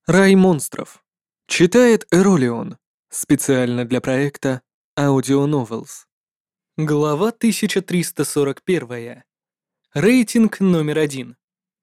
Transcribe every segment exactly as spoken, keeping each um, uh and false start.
Рай монстров. Читает Эролион. Специально для проекта Audio Novels. Глава тысяча триста сорок один. Рейтинг номер один.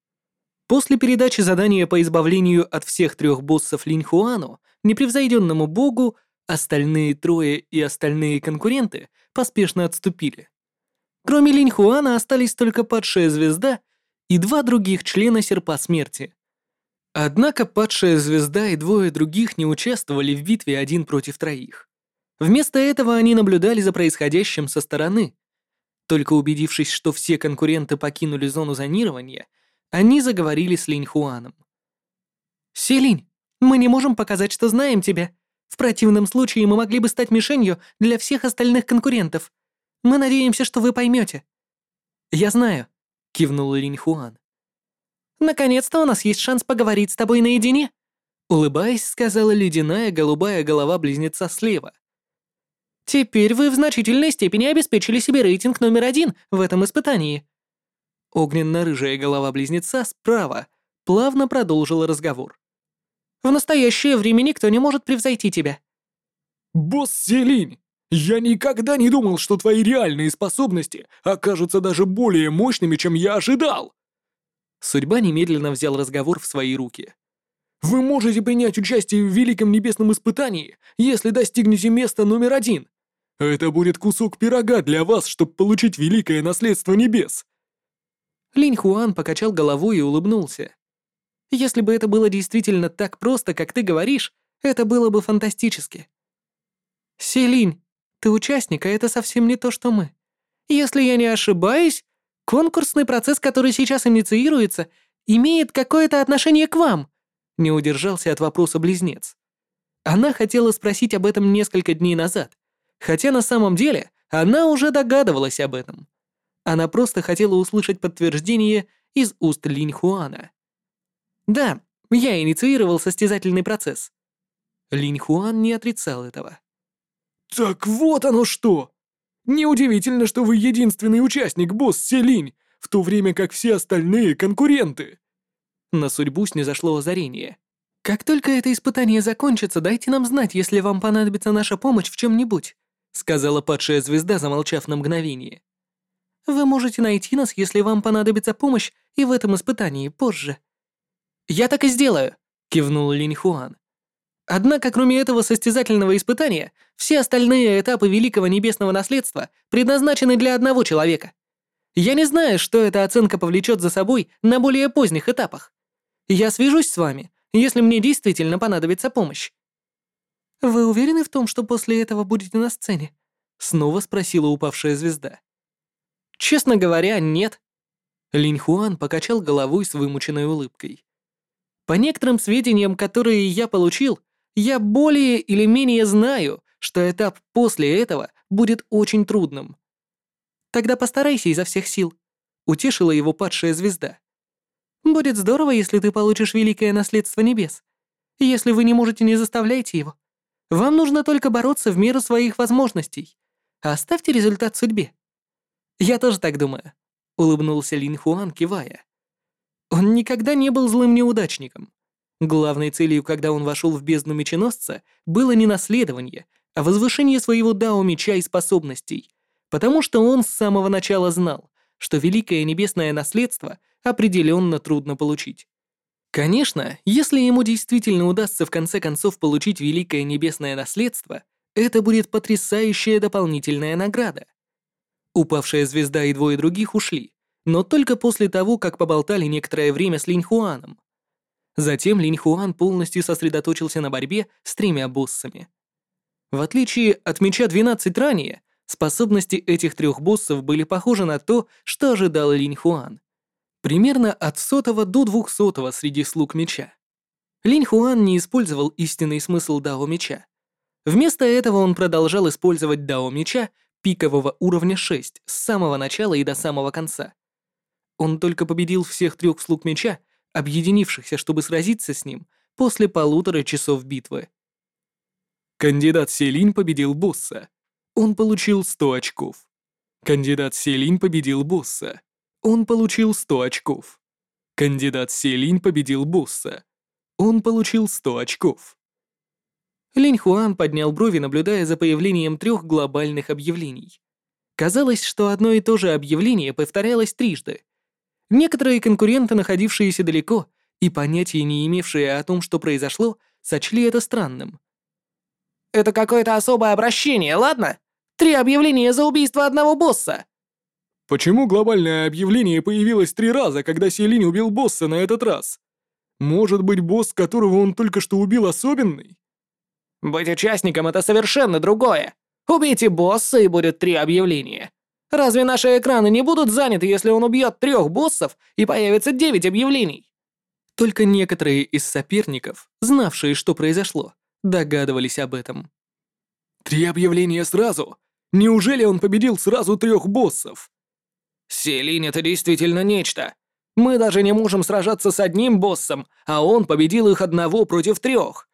После передачи задания по избавлению от всех трех боссов Линьхуану, непревзойденному богу, остальные трое и остальные конкуренты поспешно отступили. Кроме Линьхуана остались только падшая звезда и два других члена Серпа Смерти. Однако падшая звезда и двое других не участвовали в битве один против троих. Вместо этого они наблюдали за происходящим со стороны. Только убедившись, что все конкуренты покинули зону зонирования, они заговорили с Линьхуаном. «Селинь, мы не можем показать, что знаем тебя. В противном случае мы могли бы стать мишенью для всех остальных конкурентов. Мы надеемся, что вы поймете». «Я знаю», — кивнул Линьхуан. «Наконец-то у нас есть шанс поговорить с тобой наедине», — улыбаясь, сказала ледяная голубая голова близнеца слева. «Теперь вы в значительной степени обеспечили себе рейтинг номер один в этом испытании». Огненно-рыжая голова близнеца справа плавно продолжила разговор. «В настоящее время никто не может превзойти тебя». «Босс Селинь, я никогда не думал, что твои реальные способности окажутся даже более мощными, чем я ожидал!» Судьба немедленно взял разговор в свои руки. «Вы можете принять участие в Великом Небесном Испытании, если достигнете места номер один. Это будет кусок пирога для вас, чтобы получить Великое Наследство Небес!» Линьхуан покачал головой и улыбнулся. «Если бы это было действительно так просто, как ты говоришь, это было бы фантастически». «Селинь, ты участник, а это совсем не то, что мы. Если я не ошибаюсь, конкурсный процесс, который сейчас инициируется, имеет какое-то отношение к вам», — не удержался от вопроса близнец. Она хотела спросить об этом несколько дней назад, хотя на самом деле она уже догадывалась об этом. Она просто хотела услышать подтверждение из уст Линьхуана. «Да, я инициировал состязательный процесс». Линьхуан не отрицал этого. «Так вот оно что! Неудивительно, что вы единственный участник, босс Селинь, в то время как все остальные конкуренты!» На судьбу снизошло озарение. «Как только это испытание закончится, дайте нам знать, если вам понадобится наша помощь в чем-нибудь», сказала падшая звезда, замолчав на мгновение. «Вы можете найти нас, если вам понадобится помощь и в этом испытании позже». «Я так и сделаю», — кивнул Линьхуан. «Однако, кроме этого состязательного испытания, все остальные этапы Великого Небесного Наследства предназначены для одного человека. Я не знаю, что эта оценка повлечет за собой на более поздних этапах. Я свяжусь с вами, если мне действительно понадобится помощь». «Вы уверены в том, что после этого будете на сцене?» — снова спросила упавшая звезда. «Честно говоря, нет». Линьхуан покачал головой с вымученной улыбкой. «По некоторым сведениям, которые я получил, я более или менее знаю, что этап после этого будет очень трудным». «Тогда постарайся изо всех сил», — утешила его падшая звезда. «Будет здорово, если ты получишь великое наследство небес. Если вы не можете, не заставляйте его. Вам нужно только бороться в меру своих возможностей. Оставьте результат судьбе». «Я тоже так думаю», — улыбнулся Линьхуан, кивая. Он никогда не был злым неудачником. Главной целью, когда он вошел в бездну меченосца, было не наследование, а возвышение своего дао меча и способностей, потому что он с самого начала знал, что великое небесное наследство определенно трудно получить. Конечно, если ему действительно удастся в конце концов получить великое небесное наследство, это будет потрясающая дополнительная награда. Упавшая звезда и двое других ушли, но только после того, как поболтали некоторое время с Линьхуаном. Затем Линьхуан полностью сосредоточился на борьбе с тремя боссами. В отличие от меча двенадцать ранее, способности этих трех боссов были похожи на то, что ожидал Линьхуан. Примерно от сотого до двухсотого среди слуг меча. Линьхуан не использовал истинный смысл дао меча. Вместо этого он продолжал использовать дао меча пикового уровня шесть с самого начала и до самого конца. Он только победил всех трех слуг меча, объединившихся, чтобы сразиться с ним после полутора часов битвы. Кандидат Селинь победил босса. Он получил сто очков. Кандидат Селинь победил босса. Он получил сто очков. Кандидат Селинь победил босса. Он получил сто очков. Линь Хуан поднял брови, наблюдая за появлением трех глобальных объявлений. Казалось, что одно и то же объявление повторялось трижды. Некоторые конкуренты, находившиеся далеко и понятия не имевшие о том, что произошло, сочли это странным. Это какое-то особое обращение, ладно? Три объявления за убийство одного босса. Почему глобальное объявление появилось три раза, когда Селинь убил босса на этот раз? Может быть, босс, которого он только что убил, особенный? Быть участником — это совершенно другое. Убейте босса, и будет три объявления. Разве наши экраны не будут заняты, если он убьет трех боссов и появится девять объявлений? Только некоторые из соперников, знавшие, что произошло, догадывались об этом. Три объявления сразу? Неужели он победил сразу трех боссов? Селинь — это действительно нечто. Мы даже не можем сражаться с одним боссом, а он победил их одного против трех.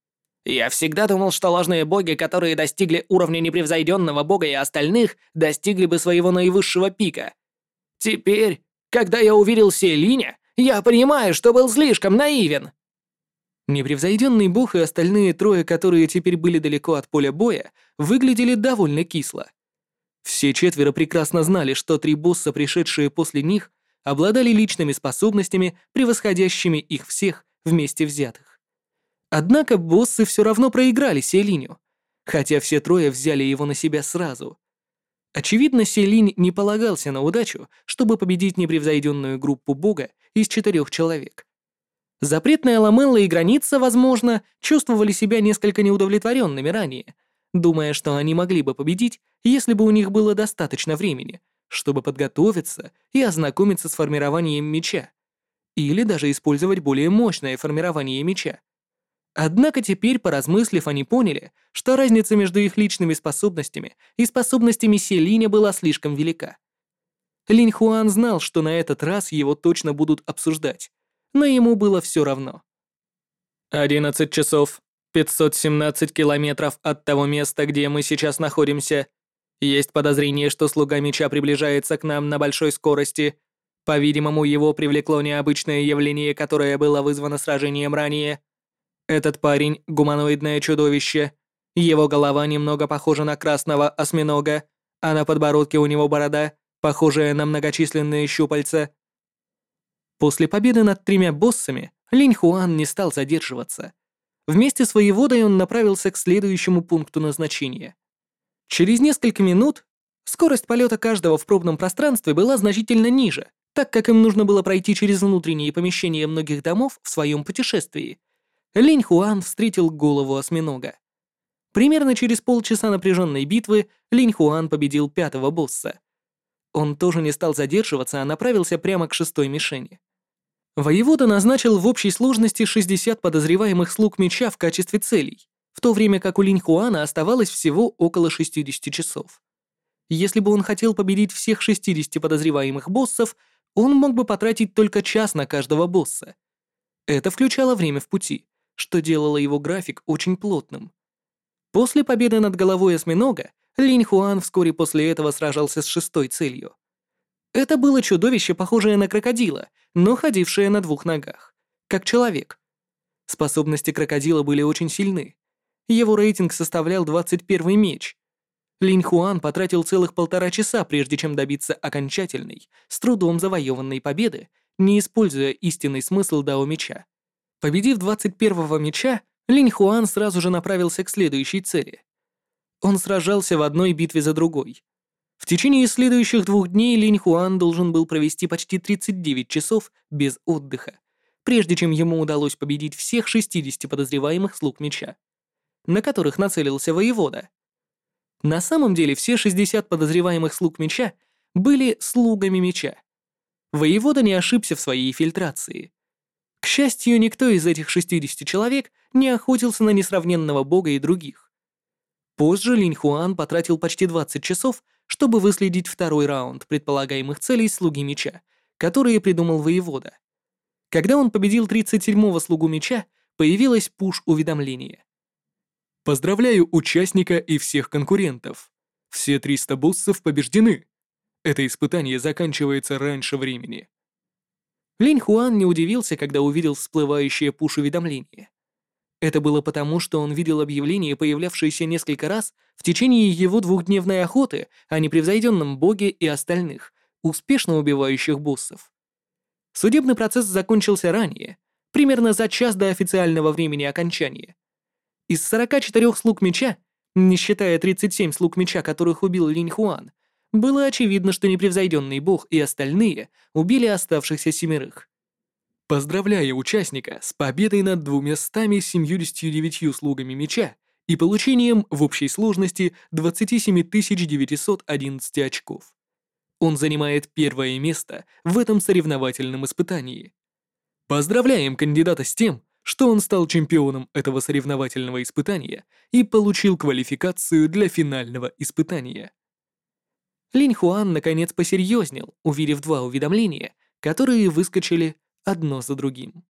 Я всегда думал, что ложные боги, которые достигли уровня непревзойденного бога и остальных, достигли бы своего наивысшего пика. Теперь, когда я увидел Селиня, я понимаю, что был слишком наивен. Непревзойденный бог и остальные трое, которые теперь были далеко от поля боя, выглядели довольно кисло. Все четверо прекрасно знали, что три босса, пришедшие после них, обладали личными способностями, превосходящими их всех вместе взятых. Однако боссы все равно проиграли Селиню, хотя все трое взяли его на себя сразу. Очевидно, Селинь не полагался на удачу, чтобы победить непревзойденную группу бога из четырех человек. Запретная ламелла и граница, возможно, чувствовали себя несколько неудовлетворенными ранее, думая, что они могли бы победить, если бы у них было достаточно времени, чтобы подготовиться и ознакомиться с формированием меча, или даже использовать более мощное формирование меча. Однако теперь, поразмыслив, они поняли, что разница между их личными способностями и способностями Селиня была слишком велика. Линь Хуан знал, что на этот раз его точно будут обсуждать, но ему было все равно. «Одиннадцать часов, пятьсот семнадцать километров от того места, где мы сейчас находимся. Есть подозрение, что слуга меча приближается к нам на большой скорости. По-видимому, его привлекло необычное явление, которое было вызвано сражением ранее. Этот парень — гуманоидное чудовище. Его голова немного похожа на красного осьминога, а на подбородке у него борода, похожая на многочисленные щупальца». После победы над тремя боссами Линь Хуан не стал задерживаться. Вместе с воеводой он направился к следующему пункту назначения. Через несколько минут скорость полета каждого в пробном пространстве была значительно ниже, так как им нужно было пройти через внутренние помещения многих домов в своем путешествии. Линь Хуан встретил голову осьминога. Примерно через полчаса напряженной битвы Линь Хуан победил пятого босса. Он тоже не стал задерживаться, а направился прямо к шестой мишени. Воевода назначил в общей сложности шестьдесят подозреваемых слуг меча в качестве целей, в то время как у Линь Хуана оставалось всего около шестидесяти часов. Если бы он хотел победить всех шестидесяти подозреваемых боссов, он мог бы потратить только час на каждого босса. Это включало время в пути, что делало его график очень плотным. После победы над головой осьминога, Линь Хуан вскоре после этого сражался с шестой целью. Это было чудовище, похожее на крокодила, но ходившее на двух ногах, как человек. Способности крокодила были очень сильны. Его рейтинг составлял двадцать первый меч. Линь Хуан потратил целых полтора часа, прежде чем добиться окончательной, с трудом завоеванной победы, не используя истинный смысл дао меча. Победив двадцать первого меча, Линь Хуан сразу же направился к следующей цели. Он сражался в одной битве за другой. В течение следующих двух дней Линь Хуан должен был провести почти тридцать девять часов без отдыха, прежде чем ему удалось победить всех шестидесяти подозреваемых слуг меча, на которых нацелился воевода. На самом деле все шестьдесят подозреваемых слуг меча были слугами меча. Воевода не ошибся в своей фильтрации. К счастью, никто из этих шестидесяти человек не охотился на несравненного бога и других. Позже Линь Хуан потратил почти двадцать часов, чтобы выследить второй раунд предполагаемых целей слуги меча, которые придумал воевода. Когда он победил тридцать седьмого слугу меча, появилось пуш-уведомление. Поздравляю участника и всех конкурентов. Все триста боссов побеждены. Это испытание заканчивается раньше времени. Линь Хуан не удивился, когда увидел всплывающее пуш-уведомление. Это было потому, что он видел объявление, появлявшееся несколько раз в течение его двухдневной охоты о непревзойденном боге и остальных, успешно убивающих боссов. Судебный процесс закончился ранее, примерно за час до официального времени окончания. Из сорока четырёх слуг меча, не считая тридцати семи слуг меча, которых убил Линь Хуан, было очевидно, что непревзойденный бог и остальные убили оставшихся семерых. Поздравляю участника с победой над двумястами семьюдесятью девятью слугами меча и получением в общей сложности двадцати семи тысяч девятисот одиннадцати очков. Он занимает первое место в этом соревновательном испытании. Поздравляем кандидата с тем, что он стал чемпионом этого соревновательного испытания и получил квалификацию для финального испытания. Линь Хуан наконец посерьезнел, увидев два уведомления, которые выскочили одно за другим.